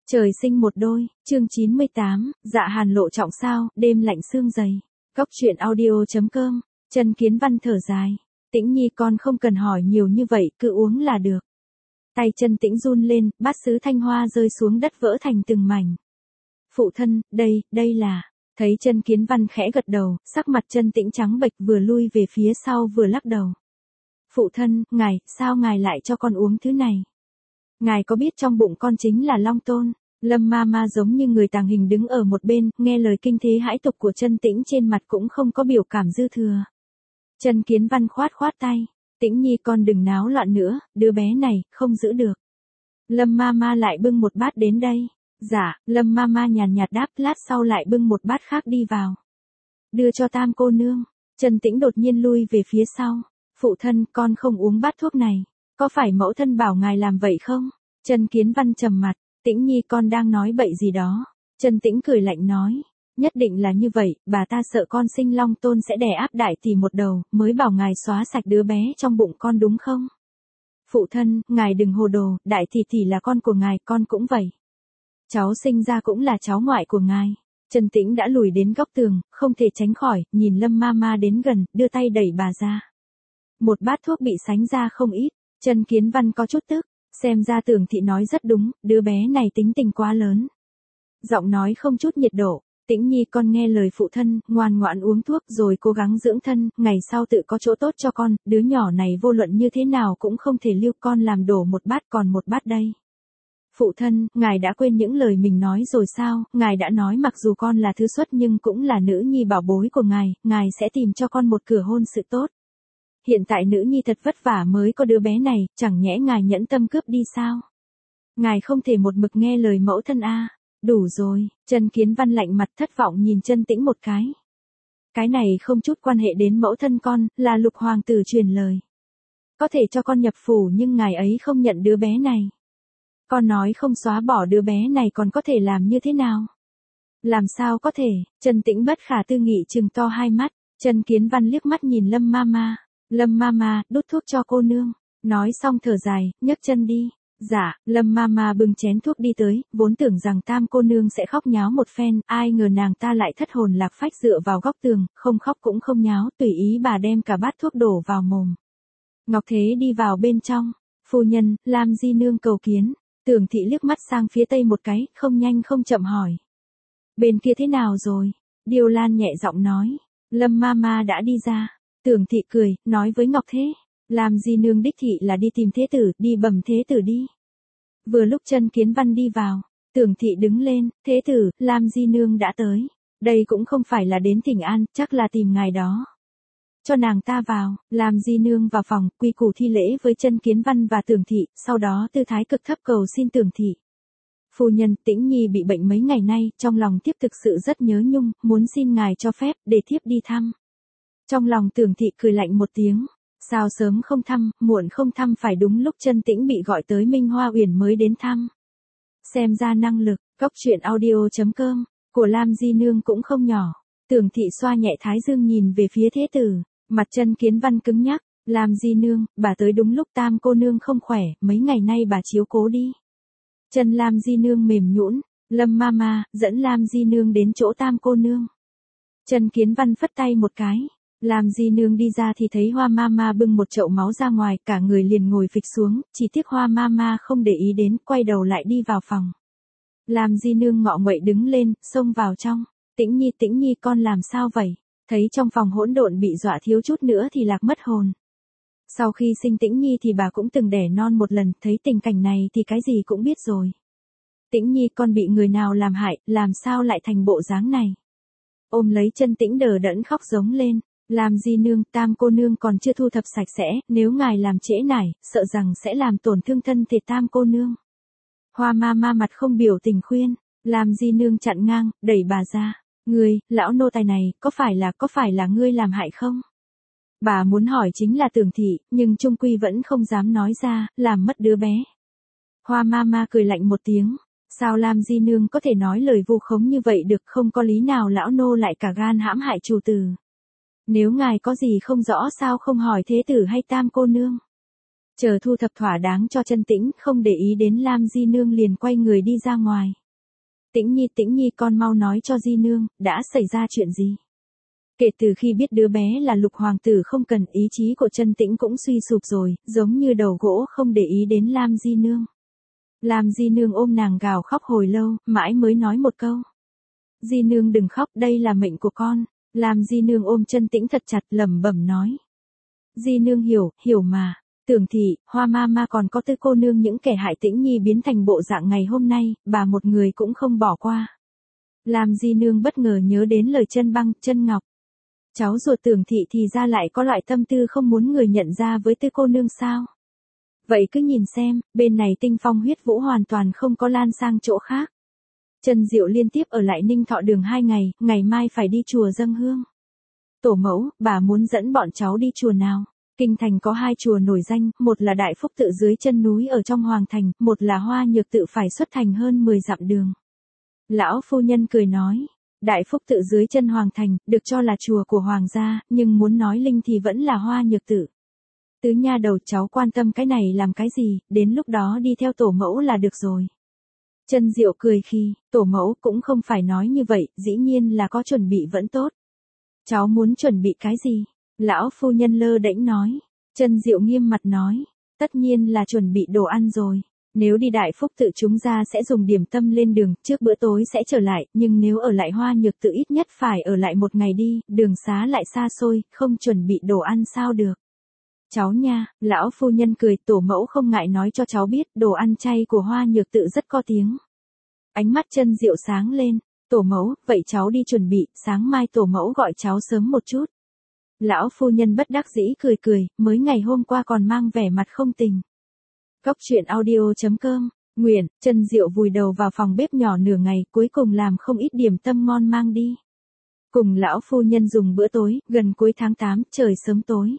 Trời sinh một đôi, chương 98, dạ hàn lộ trọng sao, đêm lạnh sương dày. Góc truyện audio.com, Trần Kiến Văn thở dài. Tĩnh Nhi con không cần hỏi nhiều như vậy, cứ uống là được. Tay chân Tĩnh run lên, bát sứ thanh hoa rơi xuống đất vỡ thành từng mảnh. Phụ thân, đây là... Thấy Trần Kiến Văn khẽ gật đầu, sắc mặt Trần Tĩnh trắng bệch vừa lui về phía sau vừa lắc đầu. Phụ thân, sao ngài lại cho con uống thứ này? Ngài có biết trong bụng con chính là Long Tôn? Lâm Mama giống như người tàng hình đứng ở một bên, nghe lời kinh thế hãi tục của Trần Tĩnh trên mặt cũng không có biểu cảm dư thừa. Trần Kiến Văn khoát tay, Tĩnh Nhi con đừng náo loạn nữa, đứa bé này, không giữ được. Lâm Mama lại bưng một bát đến đây. Dạ, Lâm Mama nhàn nhạt đáp, lát sau lại bưng một bát khác đi vào. Đưa cho Tam cô nương. Trần Tĩnh đột nhiên lui về phía sau. Phụ thân, con không uống bát thuốc này. Có phải mẫu thân bảo ngài làm vậy không? Trần Kiến Văn trầm mặt, Tĩnh Nhi con đang nói bậy gì đó. Trần Tĩnh cười lạnh nói, nhất định là như vậy, bà ta sợ con sinh Long Tôn sẽ đè áp đại tỷ một đầu, mới bảo ngài xóa sạch đứa bé trong bụng con đúng không? Phụ thân, ngài đừng hồ đồ, đại tỷ là con của ngài, con cũng vậy. Cháu sinh ra cũng là cháu ngoại của ngài. Trần Tĩnh đã lùi đến góc tường, không thể tránh khỏi, nhìn Lâm Mama đến gần, đưa tay đẩy bà ra. Một bát thuốc bị sánh ra không ít. Trần Kiến Văn có chút tức, xem ra Tưởng thị nói rất đúng, đứa bé này tính tình quá lớn. Giọng nói không chút nhiệt độ, Tĩnh Nhi con nghe lời phụ thân, ngoan ngoãn uống thuốc rồi cố gắng dưỡng thân, ngày sau tự có chỗ tốt cho con, đứa nhỏ này vô luận như thế nào cũng không thể lưu con làm đổ một bát còn một bát đây. Phụ thân, ngài đã quên những lời mình nói rồi sao, ngài đã nói mặc dù con là thứ xuất nhưng cũng là nữ nhi bảo bối của ngài sẽ tìm cho con một cửa hôn sự tốt. Hiện tại nữ nhi thật vất vả mới có đứa bé này, chẳng nhẽ ngài nhẫn tâm cướp đi sao? Ngài không thể một mực nghe lời mẫu thân a. Đủ rồi, Trần Kiến Văn lạnh mặt thất vọng nhìn Trần Tĩnh một cái. Cái này không chút quan hệ đến mẫu thân con, là Lục hoàng tử truyền lời. Có thể cho con nhập phủ nhưng ngài ấy không nhận đứa bé này. Con nói không xóa bỏ đứa bé này còn có thể làm như thế nào? Làm sao có thể? Trần Tĩnh bất khả tư nghị trừng to hai mắt, Trần Kiến Văn liếc mắt nhìn Lâm Mama. Lâm Mama, đút thuốc cho cô nương. Nói xong thở dài, nhấc chân đi. Dạ, Lâm Mama bưng chén thuốc đi tới, vốn tưởng rằng Tam cô nương sẽ khóc nháo một phen, ai ngờ nàng ta lại thất hồn lạc phách dựa vào góc tường, không khóc cũng không nháo, tùy ý bà đem cả bát thuốc đổ vào mồm. Ngọc Thế đi vào bên trong. Phu nhân, Lam di nương cầu kiến. Tưởng thị liếc mắt sang phía tây một cái, không nhanh không chậm hỏi. Bên kia thế nào rồi? Điêu Lan nhẹ giọng nói. Lâm Mama đã đi ra. Tưởng thị cười, nói với Ngọc Thế. Làm gì nương đích thị là đi tìm thế tử, đi bẩm thế tử đi. Vừa lúc Trần Kiến Văn đi vào, Tưởng thị đứng lên, thế tử, Lam di nương đã tới. Đây cũng không phải là đến thỉnh an, chắc là tìm ngài đó. Cho nàng ta vào, Lam di nương vào phòng, quy củ thi lễ với Trần Kiến Văn và Tưởng thị, sau đó tư thái cực thấp cầu xin Tưởng thị. Phu nhân, Tĩnh Nhi bị bệnh mấy ngày nay, trong lòng thiếp thực sự rất nhớ nhung, muốn xin ngài cho phép, để thiếp đi thăm. Trong lòng Tưởng thị cười lạnh một tiếng, sao sớm không thăm, muộn không thăm phải đúng lúc Trần Tĩnh bị gọi tới Minh Hoa Uyển mới đến thăm. Xem ra năng lực, góc truyện audio.com, của Lam di nương cũng không nhỏ. Tưởng thị xoa nhẹ thái dương nhìn về phía thế tử, mặt Trần Kiến Văn cứng nhắc, Lam di nương, bà tới đúng lúc Tam cô nương không khỏe, mấy ngày nay bà chiếu cố đi. Chân Lam di nương mềm nhũn, Lâm Mama, dẫn Lam di nương đến chỗ Tam cô nương. Trần Kiến Văn phất tay một cái, Lam di nương đi ra thì thấy Hoa Mama bưng một chậu máu ra ngoài, cả người liền ngồi phịch xuống, chỉ tiếc Hoa Mama không để ý đến, quay đầu lại đi vào phòng. Lam di nương ngọ nguậy đứng lên, xông vào trong. Tĩnh Nhi con làm sao vậy? Thấy trong phòng hỗn độn bị dọa thiếu chút nữa thì lạc mất hồn. Sau khi sinh Tĩnh Nhi thì bà cũng từng đẻ non một lần, thấy tình cảnh này thì cái gì cũng biết rồi. Tĩnh Nhi con bị người nào làm hại, làm sao lại thành bộ dáng này? Ôm lấy chân Tĩnh đờ đẫn khóc giống lên. Làm gì nương, Tam cô nương còn chưa thu thập sạch sẽ, nếu ngài làm trễ nải, sợ rằng sẽ làm tổn thương thân thể Tam cô nương. Hoa Mama mặt không biểu tình khuyên, làm gì nương chặn ngang, đẩy bà ra. Ngươi, lão nô tài này, có phải là ngươi làm hại không? Bà muốn hỏi chính là Tưởng thị, nhưng trung quy vẫn không dám nói ra, làm mất đứa bé. Hoa Mama cười lạnh một tiếng, sao Lam di nương có thể nói lời vu khống như vậy được, không có lý nào lão nô lại cả gan hãm hại chủ tử. Nếu ngài có gì không rõ sao không hỏi thế tử hay Tam cô nương. Chờ thu thập thỏa đáng cho chân Tĩnh, không để ý đến Lam Di Nương liền quay người đi ra ngoài. Tĩnh Nhi con mau nói cho Di Nương, đã xảy ra chuyện gì? Kể từ khi biết đứa bé là Lục hoàng tử không cần, ý chí của chân Tĩnh cũng suy sụp rồi, giống như đầu gỗ không để ý đến Lam Di Nương. Lam Di Nương ôm nàng gào khóc hồi lâu, mãi mới nói một câu. Di Nương đừng khóc, đây là mệnh của con. Lam Di Nương ôm chân Tĩnh thật chặt lẩm bẩm nói. Di Nương hiểu mà. Tưởng thị, Hoa ma còn có Tư cô nương những kẻ hại Tĩnh Nhi biến thành bộ dạng ngày hôm nay, bà một người cũng không bỏ qua. Lam Di Nương bất ngờ nhớ đến lời chân băng, chân ngọc. Cháu ruột Tưởng thị thì ra lại có loại tâm tư không muốn người nhận ra với Tư cô nương sao? Vậy cứ nhìn xem, bên này tinh phong huyết vũ hoàn toàn không có lan sang chỗ khác. Trần Diệu liên tiếp ở lại Ninh Thọ Đường 2 ngày, ngày mai phải đi chùa dâng hương. Tổ mẫu, bà muốn dẫn bọn cháu đi chùa nào? Kinh thành có 2 chùa nổi danh, một là Đại Phúc Tự dưới chân núi ở trong Hoàng Thành, một là Hoa Nhược Tự phải xuất thành hơn 10 dặm đường. Lão phu nhân cười nói, Đại Phúc Tự dưới chân Hoàng Thành, được cho là chùa của Hoàng gia, nhưng muốn nói linh thì vẫn là Hoa Nhược Tự. Tứ nha đầu, cháu quan tâm cái này làm cái gì, đến lúc đó đi theo tổ mẫu là được rồi. Trân Diệu cười khi, tổ mẫu cũng không phải nói như vậy, dĩ nhiên là có chuẩn bị vẫn tốt. Cháu muốn chuẩn bị cái gì? Lão phu nhân lơ đễnh nói. Trân Diệu nghiêm mặt nói, tất nhiên là chuẩn bị đồ ăn rồi. Nếu đi Đại Phúc Tự chúng ta sẽ dùng điểm tâm lên đường, trước bữa tối sẽ trở lại, nhưng nếu ở lại Hoa Nhược Tự ít nhất phải ở lại 1 ngày đi, đường xá lại xa xôi, không chuẩn bị đồ ăn sao được. Cháu nha, lão phu nhân cười, tổ mẫu không ngại nói cho cháu biết, đồ ăn chay của Hoa Nhược Tự rất có tiếng. Ánh mắt Trân Diệu sáng lên, tổ mẫu, vậy cháu đi chuẩn bị, sáng mai tổ mẫu gọi cháu sớm một chút. Lão phu nhân bất đắc dĩ cười, mới ngày hôm qua còn mang vẻ mặt không tình. Cóc truyện audio.com, Nguyện, Trân Diệu vùi đầu vào phòng bếp nhỏ nửa ngày, cuối cùng làm không ít điểm tâm ngon mang đi. Cùng lão phu nhân dùng bữa tối, gần cuối tháng 8, trời sớm tối.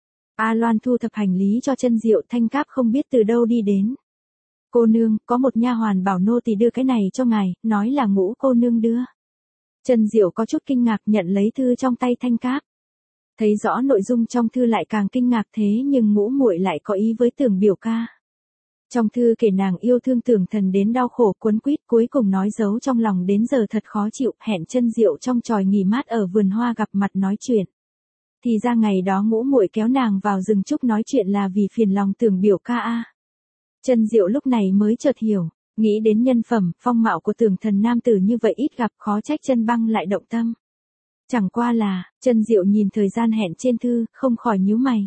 A Loan thu thập hành lý cho Trân Diệu, Thanh Cáp không biết từ đâu đi đến. Cô nương, có một nha hoàn bảo nô tỳ đưa cái này cho ngài, nói là Ngũ cô nương đưa. Trân Diệu có chút kinh ngạc nhận lấy thư trong tay Thanh Cáp. Thấy rõ nội dung trong thư lại càng kinh ngạc, thế nhưng Ngũ muội lại có ý với Tưởng biểu ca. Trong thư kể nàng yêu thương Tưởng Thần đến đau khổ quấn quýt, cuối cùng nói giấu trong lòng đến giờ thật khó chịu, hẹn Trân Diệu trong chòi nghỉ mát ở vườn hoa gặp mặt nói chuyện. Thì ra ngày đó Ngũ muội kéo nàng vào rừng trúc nói chuyện là vì phiền lòng Tưởng biểu ca a. Trân Diệu lúc này mới chợt hiểu, nghĩ đến nhân phẩm, phong mạo của Tưởng Thần nam tử như vậy ít gặp, khó trách Trân Băng lại động tâm. Chẳng qua là, Trân Diệu nhìn thời gian hẹn trên thư, không khỏi nhíu mày.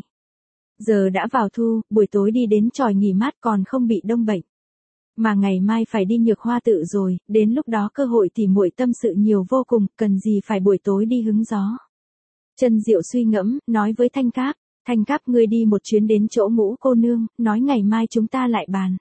Giờ đã vào thu, buổi tối đi đến chòi nghỉ mát còn không bị đông bệnh. Mà ngày mai phải đi Nhược Hoa Tự rồi, đến lúc đó cơ hội tỉ muội tâm sự nhiều vô cùng, cần gì phải buổi tối đi hứng gió. Trân Diệu suy ngẫm, nói với Thanh Cáp, Thanh Cáp ngươi đi một chuyến đến chỗ Ngũ cô nương, nói ngày mai chúng ta lại bàn.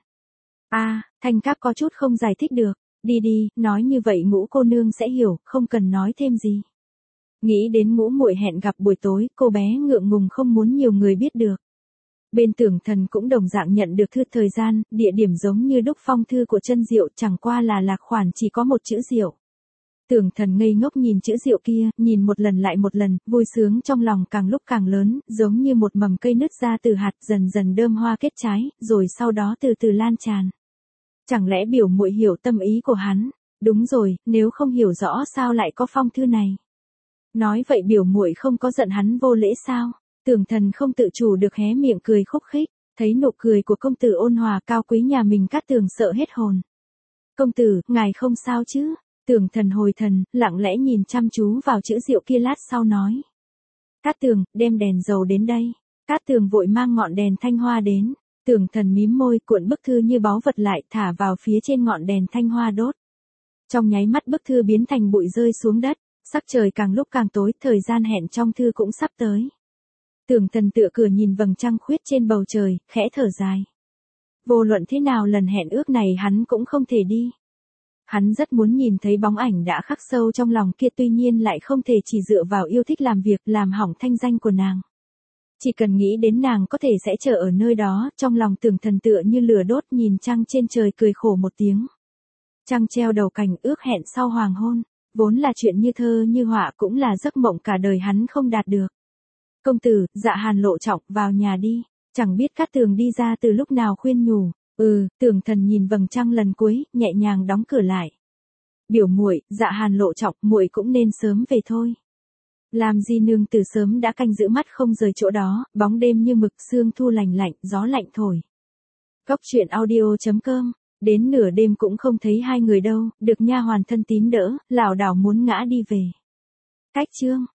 Thanh Cáp có chút không giải thích được, đi, nói như vậy Ngũ cô nương sẽ hiểu, không cần nói thêm gì. Nghĩ đến Ngũ muội hẹn gặp buổi tối, cô bé ngượng ngùng không muốn nhiều người biết được. Bên Tưởng Thần cũng đồng dạng nhận được thư, thời gian, địa điểm giống như đúc phong thư của Trân Diệu, chẳng qua là lạc khoản chỉ có một chữ Diệu. Tưởng Thần ngây ngốc nhìn chữ Diệu kia, nhìn một lần lại một lần, vui sướng trong lòng càng lúc càng lớn, giống như một mầm cây nứt ra từ hạt, dần dần đơm hoa kết trái, rồi sau đó từ từ lan tràn. Chẳng lẽ biểu muội hiểu tâm ý của hắn? Đúng rồi, nếu không hiểu rõ sao lại có phong thư này? Nói vậy biểu muội không có giận hắn vô lễ sao? Tưởng Thần không tự chủ được hé miệng cười khúc khích, thấy nụ cười của công tử ôn hòa cao quý nhà mình Cát Tường sợ hết hồn. Công tử, ngài không sao chứ? Tưởng Thần hồi thần, lặng lẽ nhìn chăm chú vào chữ Diệu kia lát sau nói. Cát Tường, đem đèn dầu đến đây. Cát Tường vội mang ngọn đèn thanh hoa đến. Tưởng Thần mím môi cuộn bức thư như báu vật lại thả vào phía trên ngọn đèn thanh hoa đốt. Trong nháy mắt bức thư biến thành bụi rơi xuống đất, sắc trời càng lúc càng tối, thời gian hẹn trong thư cũng sắp tới. Tưởng Thần tựa cửa nhìn vầng trăng khuyết trên bầu trời, khẽ thở dài. Vô luận thế nào lần hẹn ước này hắn cũng không thể đi. Hắn rất muốn nhìn thấy bóng ảnh đã khắc sâu trong lòng kia, tuy nhiên lại không thể chỉ dựa vào yêu thích làm việc làm hỏng thanh danh của nàng. Chỉ cần nghĩ đến nàng có thể sẽ chờ ở nơi đó, trong lòng Tưởng Thần tựa như lửa đốt, nhìn trăng trên trời cười khổ một tiếng. Trăng treo đầu cành, ước hẹn sau hoàng hôn, vốn là chuyện như thơ như họa, cũng là giấc mộng cả đời hắn không đạt được. Công tử, Dạ Hàn lộ trọng, vào nhà đi. Chẳng biết Cát Tường đi ra từ lúc nào khuyên nhủ. Tưởng Thần nhìn vầng trăng lần cuối, nhẹ nhàng đóng cửa lại. Biểu muội, Dạ Hàn lộ trọng, muội cũng nên sớm về thôi. Làm gì nương từ sớm đã canh giữ mắt không rời chỗ đó, bóng đêm như mực, sương thu lành lạnh, gió lạnh thổi. Cốc truyện audio.com. Đến nửa đêm cũng không thấy hai người đâu, được nha hoàn thân tín đỡ, lảo đảo muốn ngã đi về. Cách chương